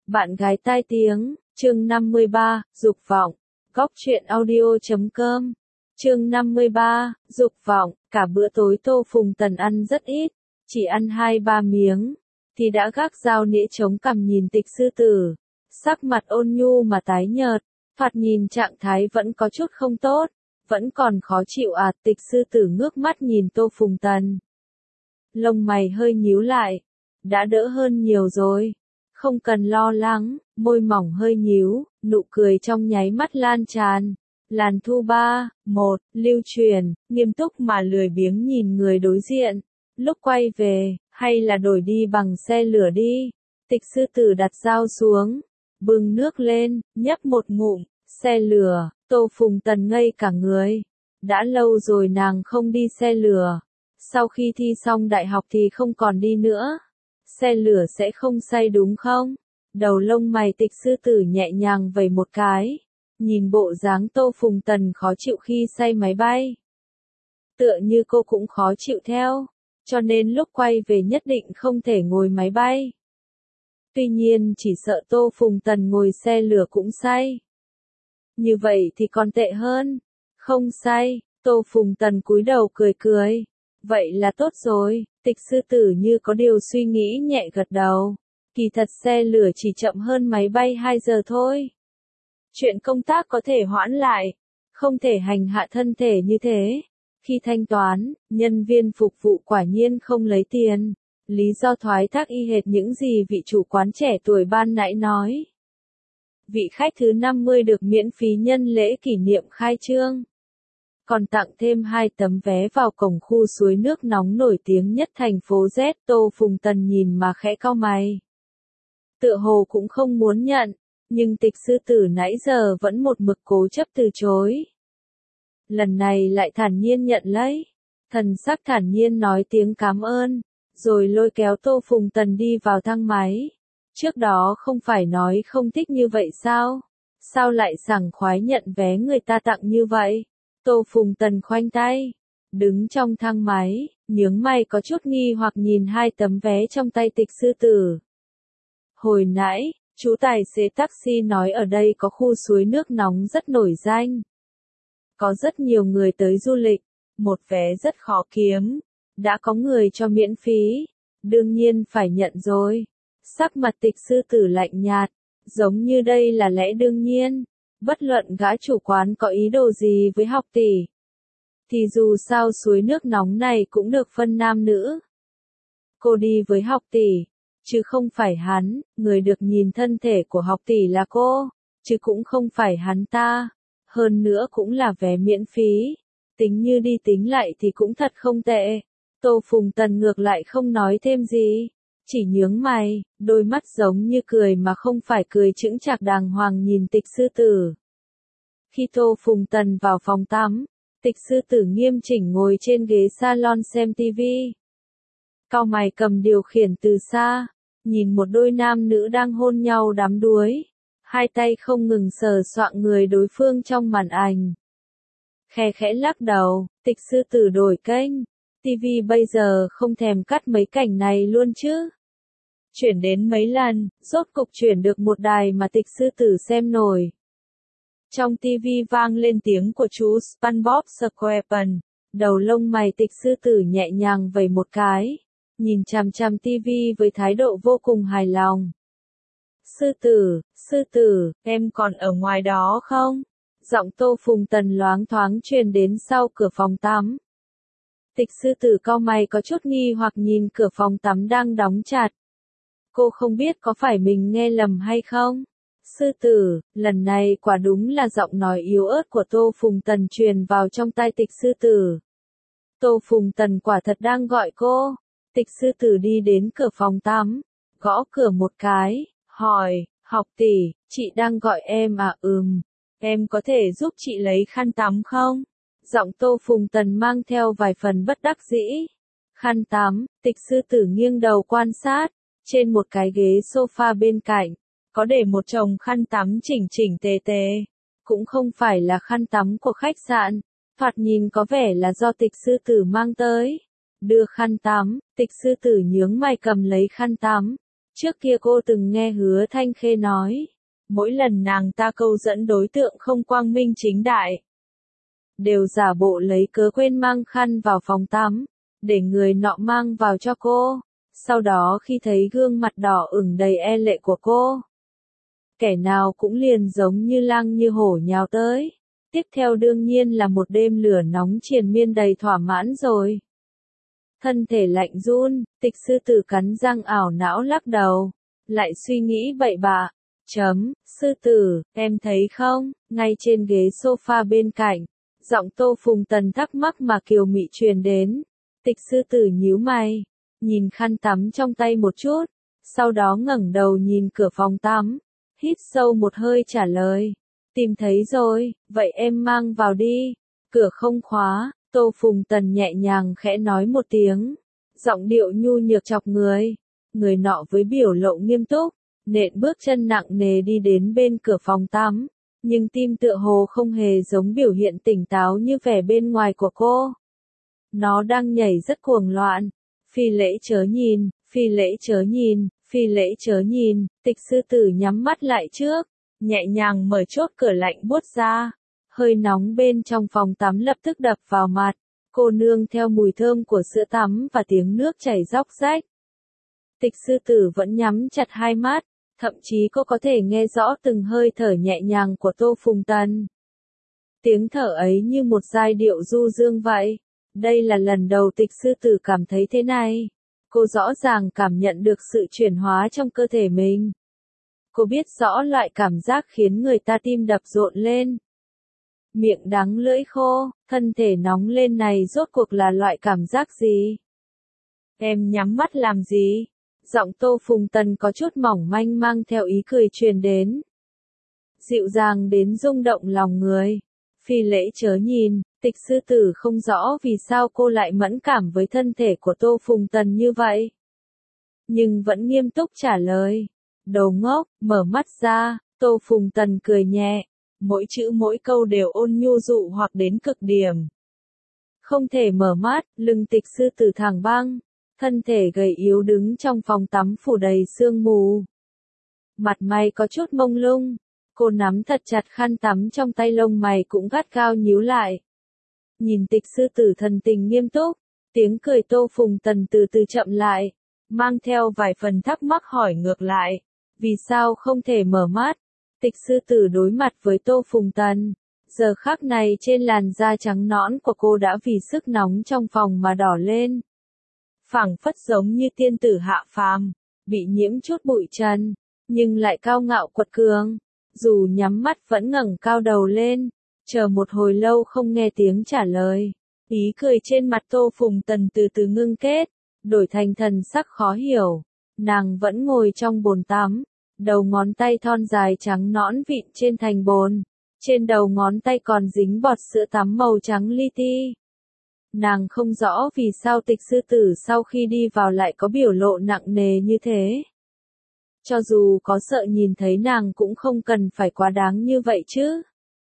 Bạn gái tai tiếng, chương 53, dục vọng. Góc truyện audio.com. Chương 53, dục vọng. Cả bữa tối Tô Phùng Tần ăn rất ít, chỉ ăn 2-3 miếng, thì đã gác dao nĩa chống cằm nhìn Tịch Sư Tử. Sắc mặt ôn nhu mà tái nhợt, thoạt nhìn trạng thái vẫn có chút không tốt, vẫn còn khó chịu à. Tịch Sư Tử ngước mắt nhìn Tô Phùng Tần. Lông mày hơi nhíu lại, đã đỡ hơn nhiều rồi. Không cần lo lắng, môi mỏng hơi nhíu, nụ cười trong nháy mắt lan tràn. Làn thu 3, 1, lưu truyền, nghiêm túc mà lười biếng nhìn người đối diện. Lúc quay về, hay là đổi đi bằng xe lửa đi. Tịch Sư Tử đặt dao xuống, bưng nước lên, nhấp một ngụm. Xe lửa. Tô Phùng Tần ngây cả người. Đã lâu rồi nàng không đi xe lửa. Sau khi thi xong đại học thì không còn đi nữa. Xe lửa sẽ không say đúng không? Đầu lông mày Tịch Sư Tử nhẹ nhàng vẩy một cái. Nhìn bộ dáng Tô Phùng Tần khó chịu khi say máy bay. Tựa như cô cũng khó chịu theo. Cho nên lúc quay về nhất định không thể ngồi máy bay. Tuy nhiên chỉ sợ Tô Phùng Tần ngồi xe lửa cũng say. Như vậy thì còn tệ hơn. Không say. Tô Phùng Tần cúi đầu cười cười. Vậy là tốt rồi. Tịch Sư Tử như có điều suy nghĩ nhẹ gật đầu. Kỳ thật xe lửa chỉ chậm hơn máy bay 2 giờ thôi. Chuyện công tác có thể hoãn lại, không thể hành hạ thân thể như thế. Khi thanh toán, nhân viên phục vụ quả nhiên không lấy tiền. Lý do thoái thác y hệt những gì vị chủ quán trẻ tuổi ban nãy nói. Vị khách thứ 50 được miễn phí nhân lễ kỷ niệm khai trương. Còn tặng thêm 2 tấm vé vào cổng khu suối nước nóng nổi tiếng nhất thành phố Z. Tô Phùng Tần nhìn mà khẽ cau mày. Tựa hồ cũng không muốn nhận, nhưng Tịch Sư Tử nãy giờ vẫn một mực cố chấp từ chối. Lần này lại thản nhiên nhận lấy. Thần sắc thản nhiên nói tiếng cảm ơn, rồi lôi kéo Tô Phùng Tần đi vào thang máy. Trước đó không phải nói không thích như vậy sao? Sao lại sảng khoái nhận vé người ta tặng như vậy? Tô Phùng Tần khoanh tay, đứng trong thang máy, nhướng mày có chút nghi hoặc nhìn 2 tấm vé trong tay Tịch Sư Tử. Hồi nãy, chú tài xế taxi nói ở đây có khu suối nước nóng rất nổi danh. Có rất nhiều người tới du lịch, một vé rất khó kiếm. Đã có người cho miễn phí, đương nhiên phải nhận rồi. Sắc mặt Tịch Sư Tử lạnh nhạt, giống như đây là lẽ đương nhiên. Bất luận gã chủ quán có ý đồ gì với học tỷ, thì dù sao suối nước nóng này cũng được phân nam nữ. Cô đi với học tỷ, chứ không phải hắn. Người được nhìn thân thể của học tỷ là cô, chứ cũng không phải hắn ta. Hơn nữa cũng là vé miễn phí. Tính như đi tính lại thì cũng thật không tệ. Tô Phùng Tần ngược lại không nói thêm gì, chỉ nhướng mày, đôi mắt giống như cười mà không phải cười chững chạc đàng hoàng nhìn Tịch Sư Tử. Khi Tô Phùng Tần vào phòng tắm, Tịch Sư Tử nghiêm chỉnh ngồi trên ghế salon xem tivi. Cau mày cầm điều khiển từ xa, nhìn một đôi nam nữ đang hôn nhau đắm đuối. 2 tay không ngừng sờ soạng người đối phương trong màn ảnh. Khe khẽ lắc đầu, Tịch Sư Tử đổi kênh. TV bây giờ không thèm cắt mấy cảnh này luôn chứ. Chuyển đến mấy lần, rốt cục chuyển được một đài mà Tịch Sư Tử xem nổi. Trong TV vang lên tiếng của chú SpongeBob SquarePants. Đầu lông mày Tịch Sư Tử nhẹ nhàng vẩy một cái, nhìn chằm chằm TV với thái độ vô cùng hài lòng. Sư Tử, em còn ở ngoài đó không? Giọng Tô Phùng Tần loáng thoáng truyền đến sau cửa phòng tắm. Tịch Sư Tử cau mày có chút nghi hoặc nhìn cửa phòng tắm đang đóng chặt. Cô không biết có phải mình nghe lầm hay không? Sư Tử, lần này quả đúng là giọng nói yếu ớt của Tô Phùng Tần truyền vào trong tai Tịch Sư Tử. Tô Phùng Tần quả thật đang gọi cô. Tịch Sư Tử đi đến cửa phòng tắm, gõ cửa một cái, hỏi, học tỷ, chị đang gọi em à? Em có thể giúp chị lấy khăn tắm không? Giọng Tô Phùng Tần mang theo vài phần bất đắc dĩ. Khăn tắm. Tịch Sư Tử nghiêng đầu quan sát. Trên một cái ghế sofa bên cạnh, có để một chồng khăn tắm chỉnh chỉnh tề tề. Cũng không phải là khăn tắm của khách sạn. Thoạt nhìn có vẻ là do Tịch Sư Tử mang tới. Đưa khăn tắm. Tịch Sư Tử nhướng mày cầm lấy khăn tắm. Trước kia cô từng nghe Hứa Thanh Khê nói, mỗi lần nàng ta câu dẫn đối tượng không quang minh chính đại, đều giả bộ lấy cớ quên mang khăn vào phòng tắm, để người nọ mang vào cho cô. Sau đó khi thấy gương mặt đỏ ửng đầy e lệ của cô, kẻ nào cũng liền giống như lang như hổ nhào tới. Tiếp theo đương nhiên là một đêm lửa nóng triền miên đầy thỏa mãn rồi. Thân thể lạnh run, Tịch Sư Tử cắn răng ảo não lắc đầu, lại suy nghĩ bậy bạ. Sư tử, em thấy không, ngay trên ghế sofa bên cạnh, giọng Tô Phùng Tần thắc mắc mà kiều mị truyền đến. Tịch Sư Tử nhíu mày, nhìn khăn tắm trong tay một chút, sau đó ngẩng đầu nhìn cửa phòng tắm, hít sâu một hơi trả lời. Tìm thấy rồi, vậy em mang vào đi. Cửa không khóa, Tô Phùng Tần nhẹ nhàng khẽ nói một tiếng, giọng điệu nhu nhược chọc người. Người nọ với biểu lộ nghiêm túc, nện bước chân nặng nề đi đến bên cửa phòng tắm, nhưng tim tựa hồ không hề giống biểu hiện tỉnh táo như vẻ bên ngoài của cô. Nó đang nhảy rất cuồng loạn. Phi lễ chớ nhìn, phi lễ chớ nhìn, phi lễ chớ nhìn. Tịch Sư Tử nhắm mắt lại trước, nhẹ nhàng mở chốt cửa lạnh buốt ra. Hơi nóng bên trong phòng tắm lập tức đập vào mặt, cô nương theo mùi thơm của sữa tắm và tiếng nước chảy róc rách. Tịch Sư Tử vẫn nhắm chặt hai mắt, thậm chí cô có thể nghe rõ từng hơi thở nhẹ nhàng của Tô Phùng Tần. Tiếng thở ấy như một giai điệu du dương vậy. Đây là lần đầu Tịch Sư Tử cảm thấy thế này. Cô rõ ràng cảm nhận được sự chuyển hóa trong cơ thể mình. Cô biết rõ loại cảm giác khiến người ta tim đập rộn lên. Miệng đắng lưỡi khô, thân thể nóng lên này rốt cuộc là loại cảm giác gì? Em nhắm mắt làm gì? Giọng Tô Phùng Tần có chút mỏng manh mang theo ý cười truyền đến. Dịu dàng đến rung động lòng người. Phi lễ chớ nhìn. Tịch Sư Tử không rõ vì sao cô lại mẫn cảm với thân thể của Tô Phùng Tần như vậy. Nhưng vẫn nghiêm túc trả lời. Đồ ngốc, mở mắt ra. Tô Phùng Tần cười nhẹ. Mỗi chữ mỗi câu đều ôn nhu dụ hoặc đến cực điểm. Không thể mở mắt, lưng Tịch Sư Tử thẳng băng. Thân thể gầy yếu đứng trong phòng tắm phủ đầy sương mù. Mặt mày có chút mông lung. Cô nắm thật chặt khăn tắm trong tay, lông mày cũng gắt gao nhíu lại. Nhìn Tịch Sư Tử thần tình nghiêm túc, tiếng cười Tô Phùng Tần từ từ chậm lại, mang theo vài phần thắc mắc hỏi ngược lại. Vì sao không thể mở mắt? Tịch Sư Tử đối mặt với Tô Phùng Tần. Giờ khắc này trên làn da trắng nõn của cô đã vì sức nóng trong phòng mà đỏ lên. Phảng phất giống như tiên tử hạ phàm, bị nhiễm chút bụi trần, nhưng lại cao ngạo quật cường. Dù nhắm mắt vẫn ngẩng cao đầu lên, chờ một hồi lâu không nghe tiếng trả lời. Ý cười trên mặt Tô Phùng Tần từ từ ngưng kết, đổi thành thần sắc khó hiểu. Nàng vẫn ngồi trong bồn tắm, đầu ngón tay thon dài trắng nõn vịn trên thành bồn. Trên đầu ngón tay còn dính bọt sữa tắm màu trắng li ti. Nàng không rõ vì sao Tịch Sư Tử sau khi đi vào lại có biểu lộ nặng nề như thế. Cho dù có sợ nhìn thấy nàng cũng không cần phải quá đáng như vậy chứ.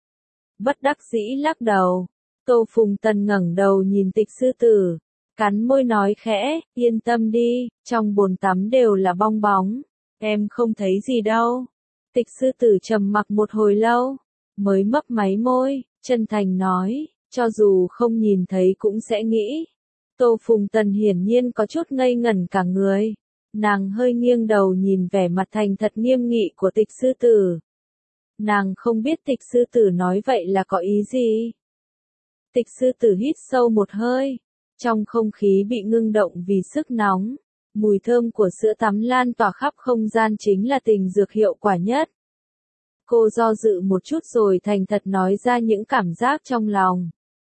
Bất đắc dĩ lắc đầu. Tô Phùng Tần ngẩng đầu nhìn Tịch Sư Tử, cắn môi nói khẽ, yên tâm đi, trong bồn tắm đều là bong bóng, em không thấy gì đâu. Tịch Sư Tử trầm mặc một hồi lâu, mới mấp máy môi, chân thành nói, cho dù không nhìn thấy cũng sẽ nghĩ. Tô Phùng Tần hiển nhiên có chút ngây ngẩn cả người. Nàng hơi nghiêng đầu nhìn vẻ mặt thành thật nghiêm nghị của Tịch Sư Tử. Nàng không biết Tịch Sư Tử nói vậy là có ý gì. Tịch Sư Tử hít sâu một hơi. Trong không khí bị ngưng động vì sức nóng, mùi thơm của sữa tắm lan tỏa khắp không gian chính là tình dược hiệu quả nhất. Cô do dự một chút rồi thành thật nói ra những cảm giác trong lòng.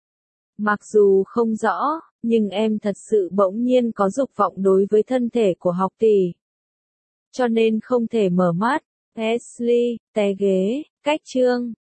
Mặc dù không rõ, nhưng em thật sự bỗng nhiên có dục vọng đối với thân thể của học tỷ. Cho nên không thể mở mắt. Ashley, té ghế, cách chương.